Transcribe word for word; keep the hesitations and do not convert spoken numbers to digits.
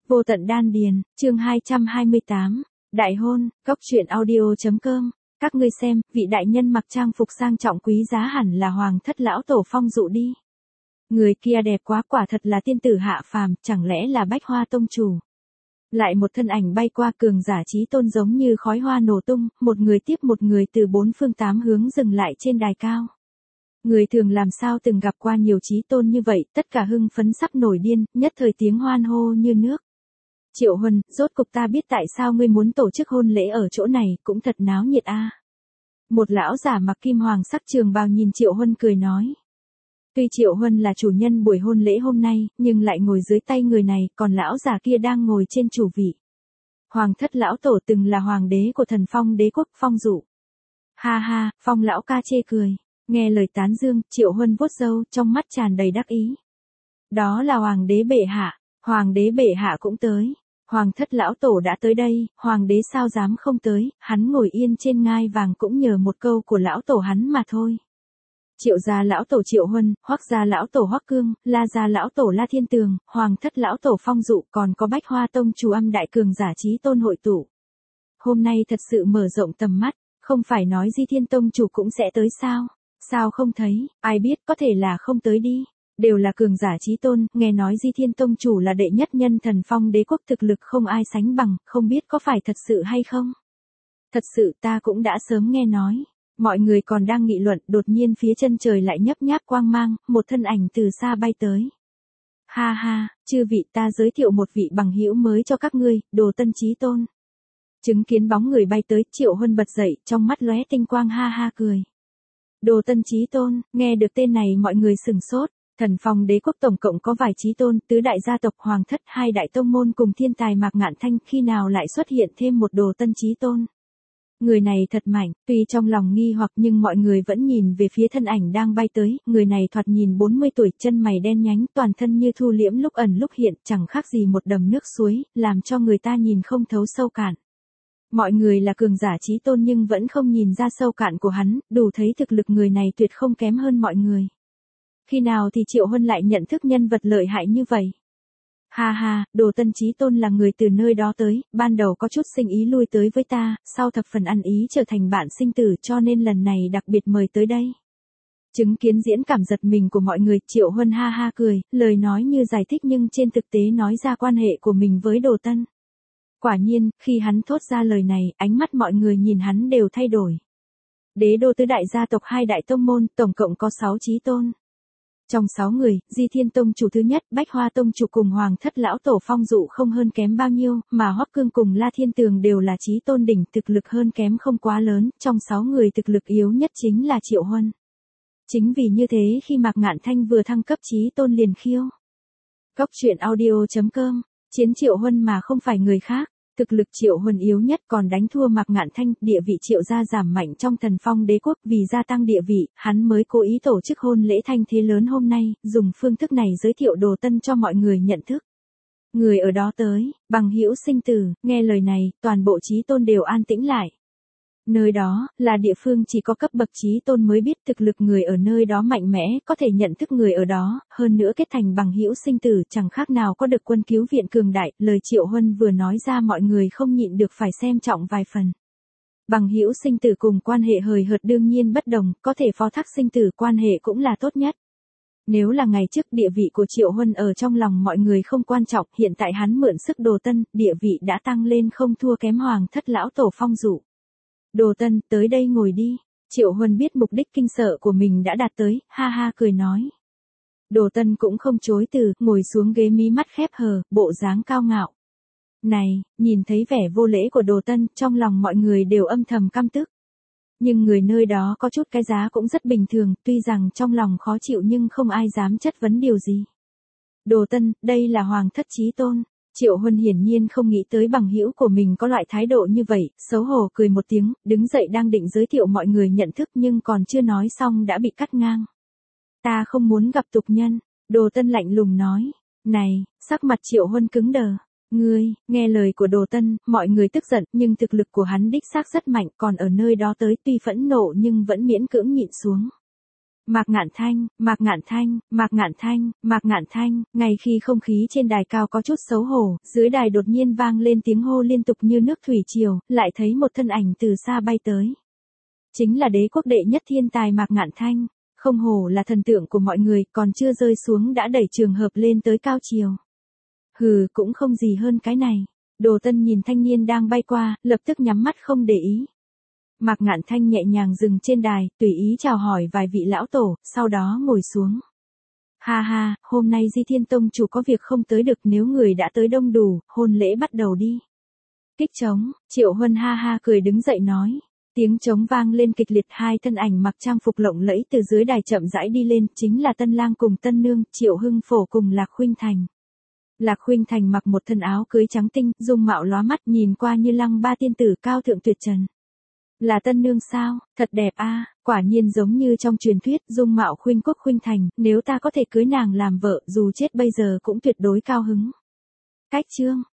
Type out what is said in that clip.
Vô tận đan điền, chương hai trăm hai mươi tám, đại hôn, góc truyện audio.com, các ngươi xem, vị đại nhân mặc trang phục sang trọng quý giá hẳn là hoàng thất lão tổ Phong Dụ đi. Người kia đẹp quá, quả thật là tiên tử hạ phàm, chẳng lẽ là Bách Hoa tông chủ. Lại một thân ảnh bay qua, cường giả chí tôn giống như khói hoa nổ tung, một người tiếp một người từ bốn phương tám hướng dừng lại trên đài cao. Người thường làm sao từng gặp qua nhiều chí tôn như vậy, tất cả hưng phấn sắp nổi điên, nhất thời tiếng hoan hô như nước. Triệu Huân, rốt cục ta biết tại sao ngươi muốn tổ chức hôn lễ ở chỗ này, cũng thật náo nhiệt a. À. Một lão giả mặc kim hoàng sắc trường bào nhìn Triệu Huân cười nói. Tuy Triệu Huân là chủ nhân buổi hôn lễ hôm nay, nhưng lại ngồi dưới tay người này, còn lão giả kia đang ngồi trên chủ vị. Hoàng thất lão tổ từng là hoàng đế của thần Phong đế quốc Phong Dụ. Ha ha, Phong lão ca chê cười. Nghe lời tán dương, Triệu Huân vuốt râu, trong mắt tràn đầy đắc ý. Đó là hoàng đế bệ hạ, hoàng đế bệ hạ cũng tới. Hoàng thất lão tổ đã tới đây, hoàng đế sao dám không tới, hắn ngồi yên trên ngai vàng cũng nhờ một câu của lão tổ hắn mà thôi. Triệu gia lão tổ Triệu Huân, Hoắc gia lão tổ Hoắc Cương, La gia lão tổ La Thiên Tường, hoàng thất lão tổ Phong Dụ, còn có Bách Hoa tông chủ âm đại cường giả chí tôn hội tụ. Hôm nay thật sự mở rộng tầm mắt, không phải nói Di Thiên tông chủ cũng sẽ tới sao? Sao không thấy, ai biết, có thể là không tới đi. Đều là cường giả chí tôn, nghe nói Di Thiên tông chủ là đệ nhất nhân thần Phong đế quốc, thực lực không ai sánh bằng, không biết có phải thật sự hay không? Thật sự, ta cũng đã sớm nghe nói. Mọi người còn đang nghị luận, đột nhiên phía chân trời lại nhấp nháp quang mang, một thân ảnh từ xa bay tới. Ha ha, chư vị, ta giới thiệu một vị bằng hữu mới cho các ngươi, Đồ Tân chí tôn. Chứng kiến bóng người bay tới, Triệu Huân bật dậy, trong mắt lóe tinh quang, ha ha cười. Đồ Tân chí tôn, nghe được tên này mọi người sửng sốt. Thần Phong đế quốc tổng cộng có vài chí tôn, tứ đại gia tộc hoàng thất, hai đại tông môn cùng thiên tài Mạc Ngạn Thanh, khi nào lại xuất hiện thêm một Đồ Tân chí tôn. Người này thật mạnh, tuy trong lòng nghi hoặc nhưng mọi người vẫn nhìn về phía thân ảnh đang bay tới, người này thoạt nhìn bốn mươi tuổi, chân mày đen nhánh, toàn thân như thu liễm lúc ẩn lúc hiện, chẳng khác gì một đầm nước suối, làm cho người ta nhìn không thấu sâu cạn. Mọi người là cường giả chí tôn nhưng vẫn không nhìn ra sâu cạn của hắn, đủ thấy thực lực người này tuyệt không kém hơn mọi người. Khi nào thì Triệu Huân lại nhận thức nhân vật lợi hại như vậy? Ha ha, Đồ Tân chí tôn là người từ nơi đó tới, ban đầu có chút sinh ý lui tới với ta, sau thập phần ăn ý trở thành bạn sinh tử, cho nên lần này đặc biệt mời tới đây. Chứng kiến diễn cảm giật mình của mọi người, Triệu Huân ha ha cười, lời nói như giải thích nhưng trên thực tế nói ra quan hệ của mình với Đồ Tân. Quả nhiên, khi hắn thốt ra lời này, ánh mắt mọi người nhìn hắn đều thay đổi. Đế đô tứ đại gia tộc hai đại tông môn, tổng cộng có sáu chí tôn. Trong sáu người, Di Thiên tông chủ thứ nhất, Bách Hoa tông chủ cùng hoàng thất lão tổ Phong Dụ không hơn kém bao nhiêu, mà Hoắc Cương cùng La Thiên Tường đều là chí tôn đỉnh, thực lực hơn kém không quá lớn, trong sáu người thực lực yếu nhất chính là Triệu Huân. Chính vì như thế khi Mạc Ngạn Thanh vừa thăng cấp chí tôn liền khiêu. Góc truyện audio.com, chiến Triệu Huân mà không phải người khác. Thực lực Triệu Huân yếu nhất còn đánh thua Mạc Ngạn Thanh, địa vị Triệu gia giảm mạnh trong thần Phong đế quốc, vì gia tăng địa vị, hắn mới cố ý tổ chức hôn lễ thanh thế lớn hôm nay, dùng phương thức này giới thiệu Đồ Tân cho mọi người nhận thức. Người ở đó tới, bằng hữu sinh tử, nghe lời này, toàn bộ chí tôn đều an tĩnh lại. Nơi đó, là địa phương chỉ có cấp bậc chí tôn mới biết thực lực người ở nơi đó mạnh mẽ, có thể nhận thức người ở đó, hơn nữa kết thành bằng hữu sinh tử chẳng khác nào có được quân cứu viện cường đại, lời Triệu Huân vừa nói ra mọi người không nhịn được phải xem trọng vài phần. Bằng hữu sinh tử cùng quan hệ hời hợt đương nhiên bất đồng, có thể phó thác sinh tử quan hệ cũng là tốt nhất. Nếu là ngày trước địa vị của Triệu Huân ở trong lòng mọi người không quan trọng, hiện tại hắn mượn sức Đồ Tân, địa vị đã tăng lên không thua kém hoàng thất lão tổ Phong Dụ. Đồ Tân, tới đây ngồi đi. Triệu Huân biết mục đích kinh sợ của mình đã đạt tới, ha ha cười nói. Đồ Tân cũng không chối từ, ngồi xuống ghế mí mắt khép hờ, bộ dáng cao ngạo. Này, nhìn thấy vẻ vô lễ của Đồ Tân, trong lòng mọi người đều âm thầm căm tức. Nhưng người nơi đó có chút cái giá cũng rất bình thường, tuy rằng trong lòng khó chịu nhưng không ai dám chất vấn điều gì. Đồ Tân, đây là hoàng thất chí tôn. Triệu Huân hiển nhiên không nghĩ tới bằng hữu của mình có loại thái độ như vậy, xấu hổ cười một tiếng, đứng dậy đang định giới thiệu mọi người nhận thức nhưng còn chưa nói xong đã bị cắt ngang. Ta không muốn gặp tục nhân, Đồ Tân lạnh lùng nói. Này, sắc mặt Triệu Huân cứng đờ. Ngươi, nghe lời của Đồ Tân, mọi người tức giận nhưng thực lực của hắn đích xác rất mạnh, còn ở nơi đó tới tuy phẫn nộ nhưng vẫn miễn cưỡng nhịn xuống. Mạc Ngạn Thanh, Mạc Ngạn Thanh, Mạc Ngạn Thanh, Mạc Ngạn Thanh, ngay khi không khí trên đài cao có chút xấu hổ, dưới đài đột nhiên vang lên tiếng hô liên tục như nước thủy triều, lại thấy một thân ảnh từ xa bay tới. Chính là đế quốc đệ nhất thiên tài Mạc Ngạn Thanh, không hổ là thần tượng của mọi người, còn chưa rơi xuống đã đẩy trường hợp lên tới cao chiều. Hừ, cũng không gì hơn cái này. Đồ Tân nhìn thanh niên đang bay qua, lập tức nhắm mắt không để ý. Mạc Ngạn Thanh nhẹ nhàng dừng trên đài, tùy ý chào hỏi vài vị lão tổ, sau đó ngồi xuống. Ha ha, hôm nay Di Thiên Tông chủ có việc không tới được, nếu người đã tới đông đủ, hôn lễ bắt đầu đi. Kích trống, Triệu Huân ha ha cười đứng dậy nói. Tiếng trống vang lên kịch liệt, hai thân ảnh mặc trang phục lộng lẫy từ dưới đài chậm rãi đi lên, chính là Tân Lang cùng Tân Nương, Triệu Hưng Phổ cùng Lạc Khuynh Thành. Lạc Khuynh Thành mặc một thân áo cưới trắng tinh, dung mạo lóa mắt, nhìn qua như lăng ba tiên tử cao thượng tuyệt trần. Là Tân Nương sao, thật đẹp a, quả nhiên giống như trong truyền thuyết, dung mạo khuynh quốc khuynh thành, nếu ta có thể cưới nàng làm vợ, dù chết bây giờ cũng tuyệt đối cao hứng. Cách chương,